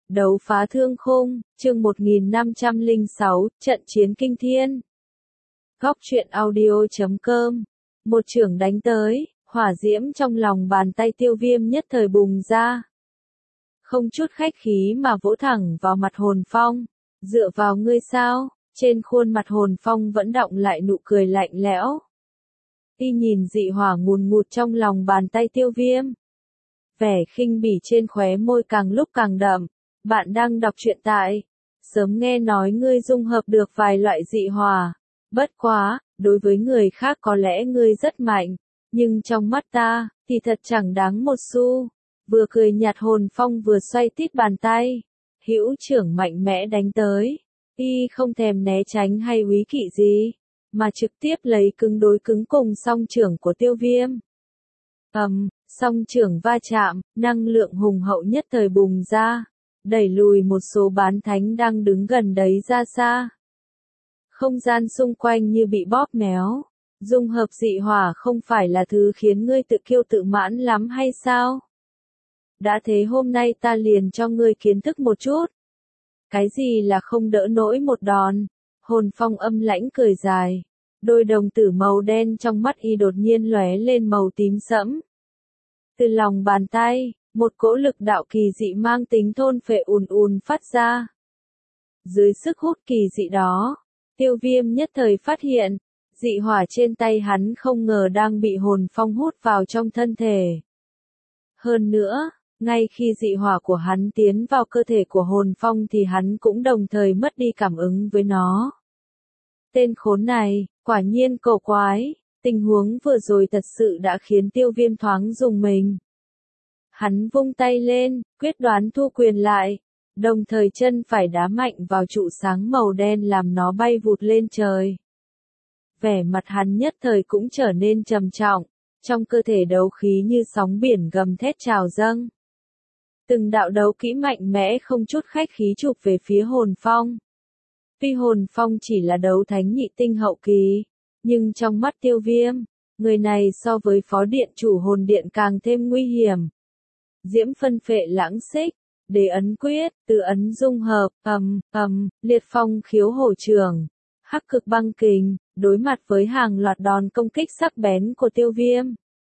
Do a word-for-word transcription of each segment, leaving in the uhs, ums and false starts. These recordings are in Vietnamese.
Đấu phá thương khung, chương một nghìn năm trăm lẻ sáu, trận chiến kinh thiên. Góc truyện audio.com. Một chưởng đánh tới, hỏa diễm trong lòng bàn tay Tiêu Viêm nhất thời bùng ra. Không chút khách khí mà vỗ thẳng vào mặt Hồn Phong. Dựa vào ngươi sao? Trên khuôn mặt Hồn Phong vẫn đọng lại nụ cười lạnh lẽo. Y nhìn dị hỏa ngùn ngụt trong lòng bàn tay Tiêu Viêm. Vẻ khinh bỉ trên khóe môi càng lúc càng đậm. Bạn đang đọc truyện tại. Sớm nghe nói ngươi dung hợp được vài loại dị hỏa. Bất quá, đối với người khác có lẽ ngươi rất mạnh. Nhưng trong mắt ta, thì thật chẳng đáng một xu. Vừa cười nhạt Hồn Phong vừa xoay tít bàn tay. Hữu trưởng mạnh mẽ đánh tới. Y không thèm né tránh hay úy kỵ gì. Mà trực tiếp lấy cứng đối cứng cùng song trưởng của Tiêu Viêm. Ầm, song trưởng va chạm, năng lượng hùng hậu nhất thời bùng ra. Đẩy lùi một số bán thánh đang đứng gần đấy ra xa. Không gian xung quanh như bị bóp méo. Dung hợp dị hỏa không phải là thứ khiến ngươi tự kiêu tự mãn lắm hay sao? Đã thế hôm nay ta liền cho ngươi kiến thức một chút. Cái gì là không đỡ nổi một đòn? Hồn Phong âm lãnh cười dài. Đôi đồng tử màu đen trong mắt y đột nhiên lóe lên màu tím sẫm. Từ lòng bàn tay, một cỗ lực đạo kỳ dị mang tính thôn phệ ùn ùn phát ra. Dưới sức hút kỳ dị đó, Tiêu Viêm nhất thời phát hiện, dị hỏa trên tay hắn không ngờ đang bị Hồn Phong hút vào trong thân thể. Hơn nữa, ngay khi dị hỏa của hắn tiến vào cơ thể của Hồn Phong thì hắn cũng đồng thời mất đi cảm ứng với nó. Tên khốn này, quả nhiên cổ quái, tình huống vừa rồi thật sự đã khiến Tiêu Viêm thoáng rùng mình. Hắn vung tay lên, quyết đoán thu quyền lại, đồng thời chân phải đá mạnh vào trụ sáng màu đen làm nó bay vụt lên trời. Vẻ mặt hắn nhất thời cũng trở nên trầm trọng, trong cơ thể đấu khí như sóng biển gầm thét trào dâng. Từng đạo đấu kỹ mạnh mẽ không chút khách khí chụp về phía Hồn Phong. Tuy Hồn Phong chỉ là đấu thánh nhị tinh hậu kỳ, nhưng trong mắt Tiêu Viêm, người này so với phó điện chủ hồn điện càng thêm nguy hiểm. Diễm phân phệ lãng xích, đế ấn quyết, tự ấn dung hợp, ầm, ầm, liệt phong khiếu hổ trường, hắc cực băng kình, đối mặt với hàng loạt đòn công kích sắc bén của Tiêu Viêm.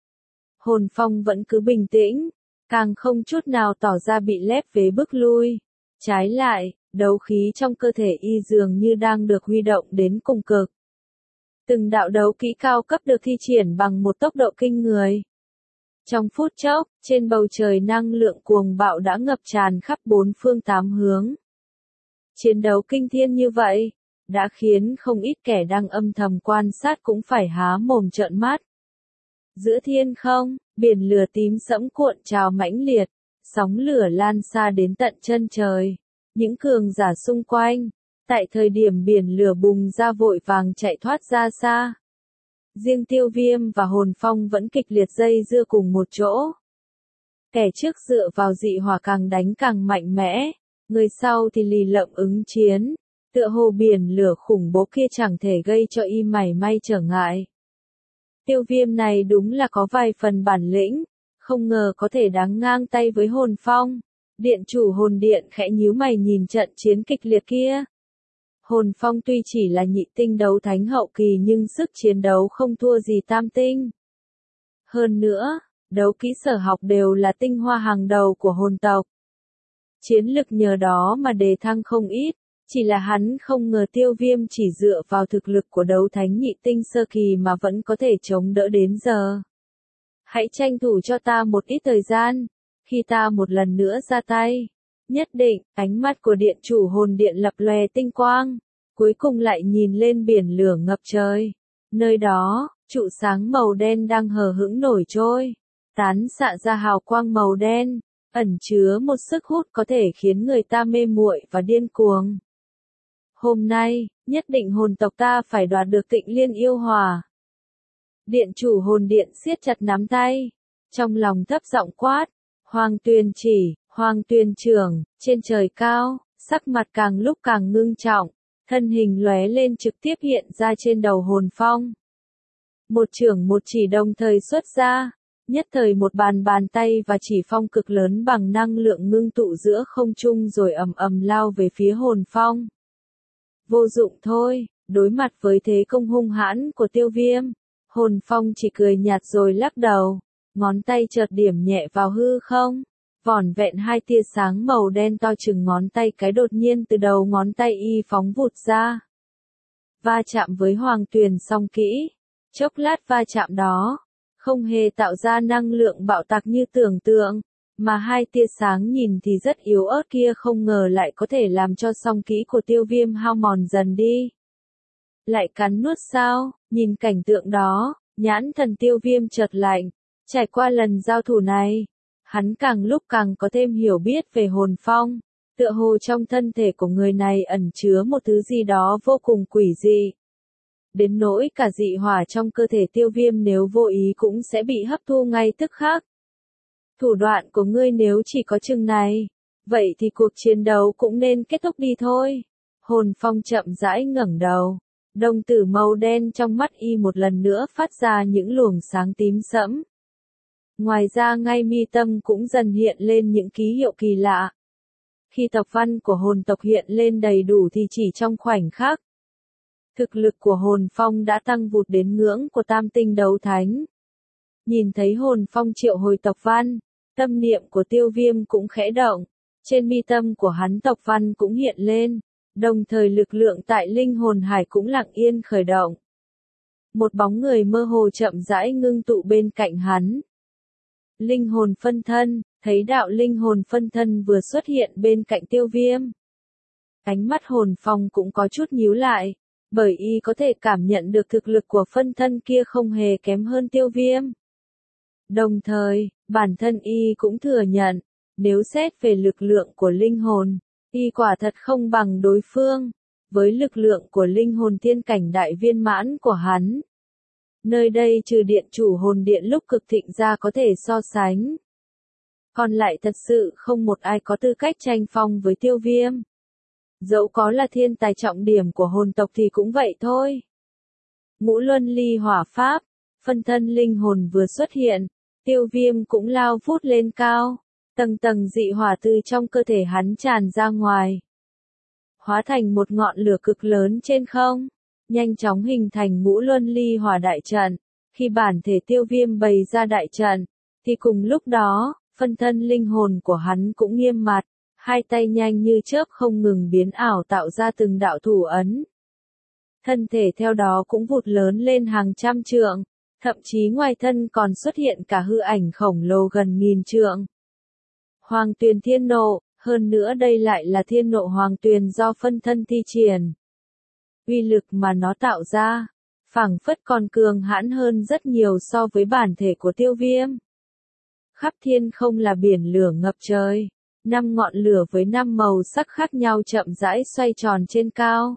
Hồn Phong vẫn cứ bình tĩnh, càng không chút nào tỏ ra bị lép vế bước lui. Trái lại, đấu khí trong cơ thể y dường như đang được huy động đến cùng cực. Từng đạo đấu kỹ cao cấp được thi triển bằng một tốc độ kinh người. Trong phút chốc, trên bầu trời năng lượng cuồng bạo đã ngập tràn khắp bốn phương tám hướng. Chiến đấu kinh thiên như vậy, đã khiến không ít kẻ đang âm thầm quan sát cũng phải há mồm trợn mắt. Giữa thiên không, biển lửa tím sẫm cuộn trào mãnh liệt, sóng lửa lan xa đến tận chân trời. Những cường giả xung quanh, tại thời điểm biển lửa bùng ra vội vàng chạy thoát ra xa. Riêng Tiêu Viêm và Hồn Phong vẫn kịch liệt dây dưa cùng một chỗ. Kẻ trước dựa vào dị hỏa càng đánh càng mạnh mẽ, người sau thì lì lợm ứng chiến, tựa hồ biển lửa khủng bố kia chẳng thể gây cho y mảy may trở ngại. Tiêu Viêm này đúng là có vài phần bản lĩnh, không ngờ có thể đáng ngang tay với Hồn Phong. Điện chủ hồn điện khẽ nhíu mày nhìn trận chiến kịch liệt kia. Hồn Phong tuy chỉ là nhị tinh đấu thánh hậu kỳ nhưng sức chiến đấu không thua gì tam tinh. Hơn nữa, đấu kỹ sở học đều là tinh hoa hàng đầu của hồn tộc. Chiến lực nhờ đó mà đề thăng không ít, chỉ là hắn không ngờ Tiêu Viêm chỉ dựa vào thực lực của đấu thánh nhị tinh sơ kỳ mà vẫn có thể chống đỡ đến giờ. Hãy tranh thủ cho ta một ít thời gian, khi ta một lần nữa ra tay. Nhất định, ánh mắt của điện chủ hồn điện lập lòe tinh quang, cuối cùng lại nhìn lên biển lửa ngập trời. Nơi đó, trụ sáng màu đen đang hờ hững nổi trôi, tán xạ ra hào quang màu đen, ẩn chứa một sức hút có thể khiến người ta mê muội và điên cuồng. Hôm nay, nhất định hồn tộc ta phải đoạt được Tịnh Liên yêu hỏa. Điện chủ hồn điện siết chặt nắm tay, trong lòng thấp giọng quát, Hoàng Tuyền chỉ, Hoàng Tuyền trưởng, trên trời cao, sắc mặt càng lúc càng ngưng trọng, thân hình lóe lên trực tiếp hiện ra trên đầu Hồn Phong. Một trưởng một chỉ đồng thời xuất ra, Nhất thời một bàn bàn tay và chỉ phong cực lớn bằng năng lượng ngưng tụ giữa không trung rồi ầm ầm lao về phía hồn phong. Vô dụng thôi, đối mặt với thế công hung hãn của Tiêu Viêm, hồn phong chỉ cười nhạt rồi lắc đầu, ngón tay chợt điểm nhẹ vào hư không. Vỏn vẹn hai tia sáng màu đen to chừng ngón tay cái đột nhiên từ đầu ngón tay y phóng vụt ra. Va chạm với Hoàng Tuyền song kỹ. Chốc lát va chạm đó, không hề tạo ra năng lượng bạo tạc như tưởng tượng, mà hai tia sáng nhìn thì rất yếu ớt kia không ngờ lại có thể làm cho song kỹ của Tiêu Viêm hao mòn dần đi. Lại cắn nuốt sao? Nhìn cảnh tượng đó, nhãn thần Tiêu Viêm chợt lạnh. Trải qua lần giao thủ này, hắn càng lúc càng có thêm hiểu biết về hồn phong, tựa hồ trong thân thể của người này ẩn chứa một thứ gì đó vô cùng quỷ dị. Đến nỗi cả dị hỏa trong cơ thể Tiêu Viêm nếu vô ý cũng sẽ bị hấp thu ngay tức khắc. Thủ đoạn của ngươi nếu chỉ có chừng này, vậy thì cuộc chiến đấu cũng nên kết thúc đi thôi. Hồn phong chậm rãi ngẩng đầu, đồng tử màu đen trong mắt y một lần nữa phát ra những luồng sáng tím sẫm. Ngoài ra ngay mi tâm cũng dần hiện lên những ký hiệu kỳ lạ. Khi tộc văn của hồn tộc hiện lên đầy đủ thì chỉ trong khoảnh khắc, thực lực của hồn phong đã tăng vụt đến ngưỡng của tam tinh đấu thánh. Nhìn thấy hồn phong triệu hồi tộc văn, tâm niệm của Tiêu Viêm cũng khẽ động, trên mi tâm của hắn tộc văn cũng hiện lên, đồng thời lực lượng tại linh hồn hải cũng lặng yên khởi động. Một bóng người mơ hồ chậm rãi ngưng tụ bên cạnh hắn. Linh hồn phân thân, thấy đạo linh hồn phân thân vừa xuất hiện bên cạnh Tiêu Viêm. Ánh mắt hồn phong cũng có chút nhíu lại, bởi y có thể cảm nhận được thực lực của phân thân kia không hề kém hơn Tiêu Viêm. Đồng thời, bản thân y cũng thừa nhận, nếu xét về lực lượng của linh hồn, y quả thật không bằng đối phương, với lực lượng của linh hồn thiên cảnh đại viên mãn của hắn. Nơi đây trừ điện chủ hồn điện lúc cực thịnh ra có thể so sánh. Còn lại thật sự không một ai có tư cách tranh phong với Tiêu Viêm. Dẫu có là thiên tài trọng điểm của hồn tộc thì cũng vậy thôi. Ngũ luân ly hỏa pháp, phân thân linh hồn vừa xuất hiện, Tiêu Viêm cũng lao vút lên cao, tầng tầng dị hỏa từ trong cơ thể hắn tràn ra ngoài. Hóa thành một ngọn lửa cực lớn trên không, nhanh chóng hình thành ngũ luân ly hỏa đại trận. Khi bản thể Tiêu Viêm bày ra đại trận, thì cùng lúc đó, phân thân linh hồn của hắn cũng nghiêm mặt, hai tay nhanh như chớp không ngừng biến ảo tạo ra từng đạo thủ ấn. Thân thể theo đó cũng vụt lớn lên hàng trăm trượng, thậm chí ngoài thân còn xuất hiện cả hư ảnh khổng lồ gần nghìn trượng. Hoàng Tuyền thiên nộ, hơn nữa đây lại là thiên nộ hoàng tuyền do phân thân thi triển. Uy lực mà nó tạo ra, phảng phất còn cường hãn hơn rất nhiều so với bản thể của Tiêu Viêm. Khắp thiên không là biển lửa ngập trời, năm ngọn lửa với năm màu sắc khác nhau chậm rãi xoay tròn trên cao.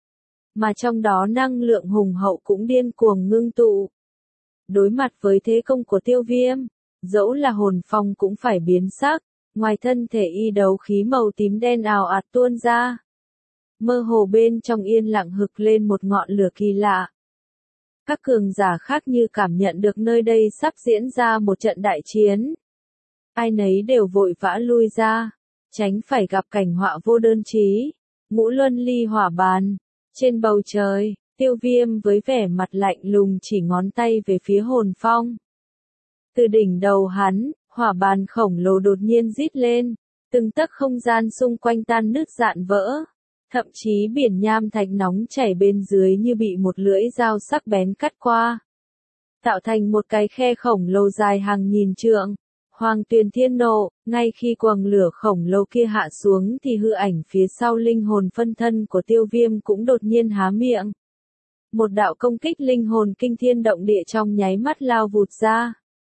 Mà trong đó năng lượng hùng hậu cũng điên cuồng ngưng tụ. Đối mặt với thế công của Tiêu Viêm, dẫu là hồn phong cũng phải biến sắc, ngoài thân thể y đấu khí màu tím đen ào ạt tuôn ra. Mơ hồ bên trong yên lặng hực lên một ngọn lửa kỳ lạ. Các cường giả khác như cảm nhận được nơi đây sắp diễn ra một trận đại chiến. Ai nấy đều vội vã lui ra, tránh phải gặp cảnh họa vô đơn chí. Ngũ luân ly hỏa bàn, trên bầu trời, Tiêu Viêm với vẻ mặt lạnh lùng chỉ ngón tay về phía hồn phong. Từ đỉnh đầu hắn, hỏa bàn khổng lồ đột nhiên rít lên, từng tấc không gian xung quanh tan nứt rạn vỡ. Thậm chí biển nham thạch nóng chảy bên dưới như bị một lưỡi dao sắc bén cắt qua. Tạo thành một cái khe khổng lồ dài hàng nghìn trượng. Hoàng Tuyền thiên nộ, ngay khi quầng lửa khổng lồ kia hạ xuống thì hư ảnh phía sau linh hồn phân thân của Tiêu Viêm cũng đột nhiên há miệng. Một đạo công kích linh hồn kinh thiên động địa trong nháy mắt lao vụt ra.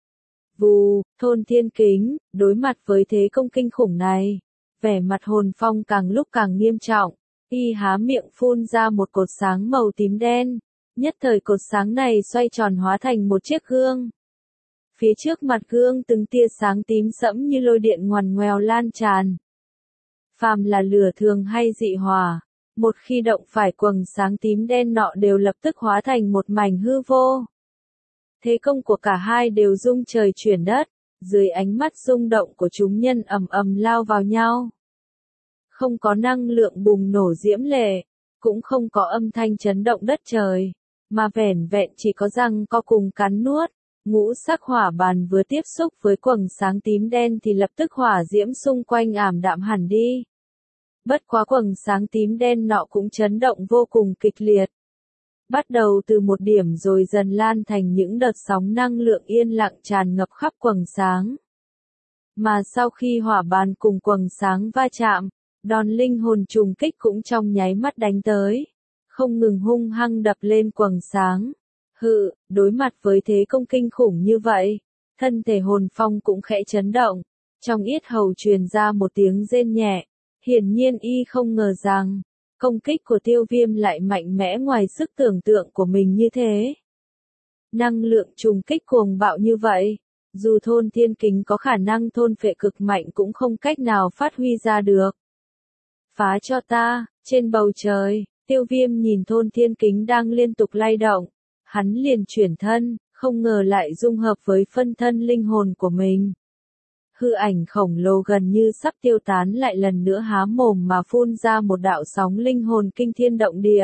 Vù, thôn thiên kính, đối mặt với thế công kinh khủng này, vẻ mặt hồn phong càng lúc càng nghiêm trọng. Y há miệng phun ra một cột sáng màu tím đen, nhất thời cột sáng này xoay tròn hóa thành một chiếc gương. Phía trước mặt gương từng tia sáng tím sẫm như lôi điện ngoằn ngoèo lan tràn. Phàm là lửa thường hay dị hỏa, một khi động phải quầng sáng tím đen nọ đều lập tức hóa thành một mảnh hư vô. Thế công của cả hai đều rung trời chuyển đất, dưới ánh mắt rung động của chúng nhân ầm ầm lao vào nhau. Không có năng lượng bùng nổ diễm lệ, cũng không có âm thanh chấn động đất trời, mà vẻn vẹn chỉ có răng co cùng cắn nuốt. Ngũ sắc hỏa bàn vừa tiếp xúc với quầng sáng tím đen thì lập tức hỏa diễm xung quanh ảm đạm hẳn đi. Bất quá quầng sáng tím đen nọ cũng chấn động vô cùng kịch liệt. Bắt đầu từ một điểm rồi dần lan thành những đợt sóng năng lượng yên lặng tràn ngập khắp quầng sáng. Mà sau khi hỏa bàn cùng quầng sáng va chạm, đòn linh hồn trùng kích cũng trong nháy mắt đánh tới, không ngừng hung hăng đập lên quầng sáng. Hự, đối mặt với thế công kinh khủng như vậy, thân thể Hồn Phong cũng khẽ chấn động, trong yết hầu truyền ra một tiếng rên nhẹ, hiển nhiên y không ngờ rằng, công kích của Tiêu Viêm lại mạnh mẽ ngoài sức tưởng tượng của mình như thế. Năng lượng trùng kích cuồng bạo như vậy, dù thôn thiên kính có khả năng thôn phệ cực mạnh cũng không cách nào phát huy ra được. Phá cho ta, trên bầu trời, Tiêu Viêm nhìn thôn thiên kính đang liên tục lay động. Hắn liền chuyển thân, không ngờ lại dung hợp với phân thân linh hồn của mình. Hư ảnh khổng lồ gần như sắp tiêu tán lại lần nữa há mồm mà phun ra một đạo sóng linh hồn kinh thiên động địa.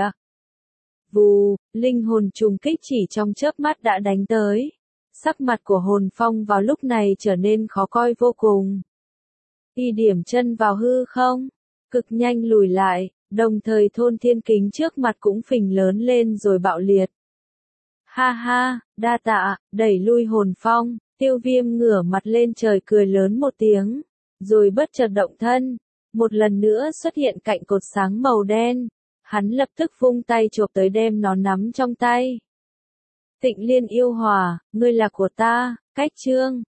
Vù, linh hồn trùng kích chỉ trong chớp mắt đã đánh tới. Sắc mặt của Hồn Phong vào lúc này trở nên khó coi vô cùng. Y điểm chân vào hư không, cực nhanh lùi lại, đồng thời thôn thiên kính trước mặt cũng phình lớn lên rồi bạo liệt. Ha ha, đa tạ, đẩy lui Hồn Phong, Tiêu Viêm ngửa mặt lên trời cười lớn một tiếng, rồi bất chợt động thân, một lần nữa xuất hiện cạnh cột sáng màu đen, hắn lập tức vung tay chộp tới đem nó nắm trong tay. Tịnh Liên yêu hỏa, ngươi là của ta, cách chương.